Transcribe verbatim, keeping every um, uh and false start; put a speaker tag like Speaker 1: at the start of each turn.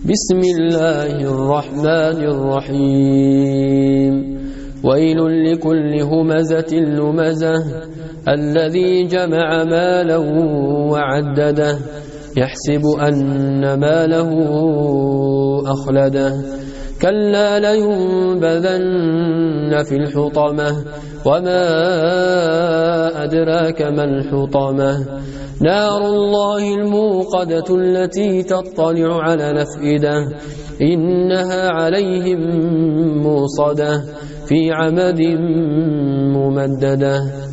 Speaker 1: بسم الله الرحمن الرحيم ويل لكل همزة لمزة الذي جمع مالا وعدده يحسب أن ماله أخلده كلا لينبذن في الحطمة وما أدراك ما الحطمة نار الله الموقدة التي تطلع على الأفئدة إنها عليهم موصدة في عمد ممددة.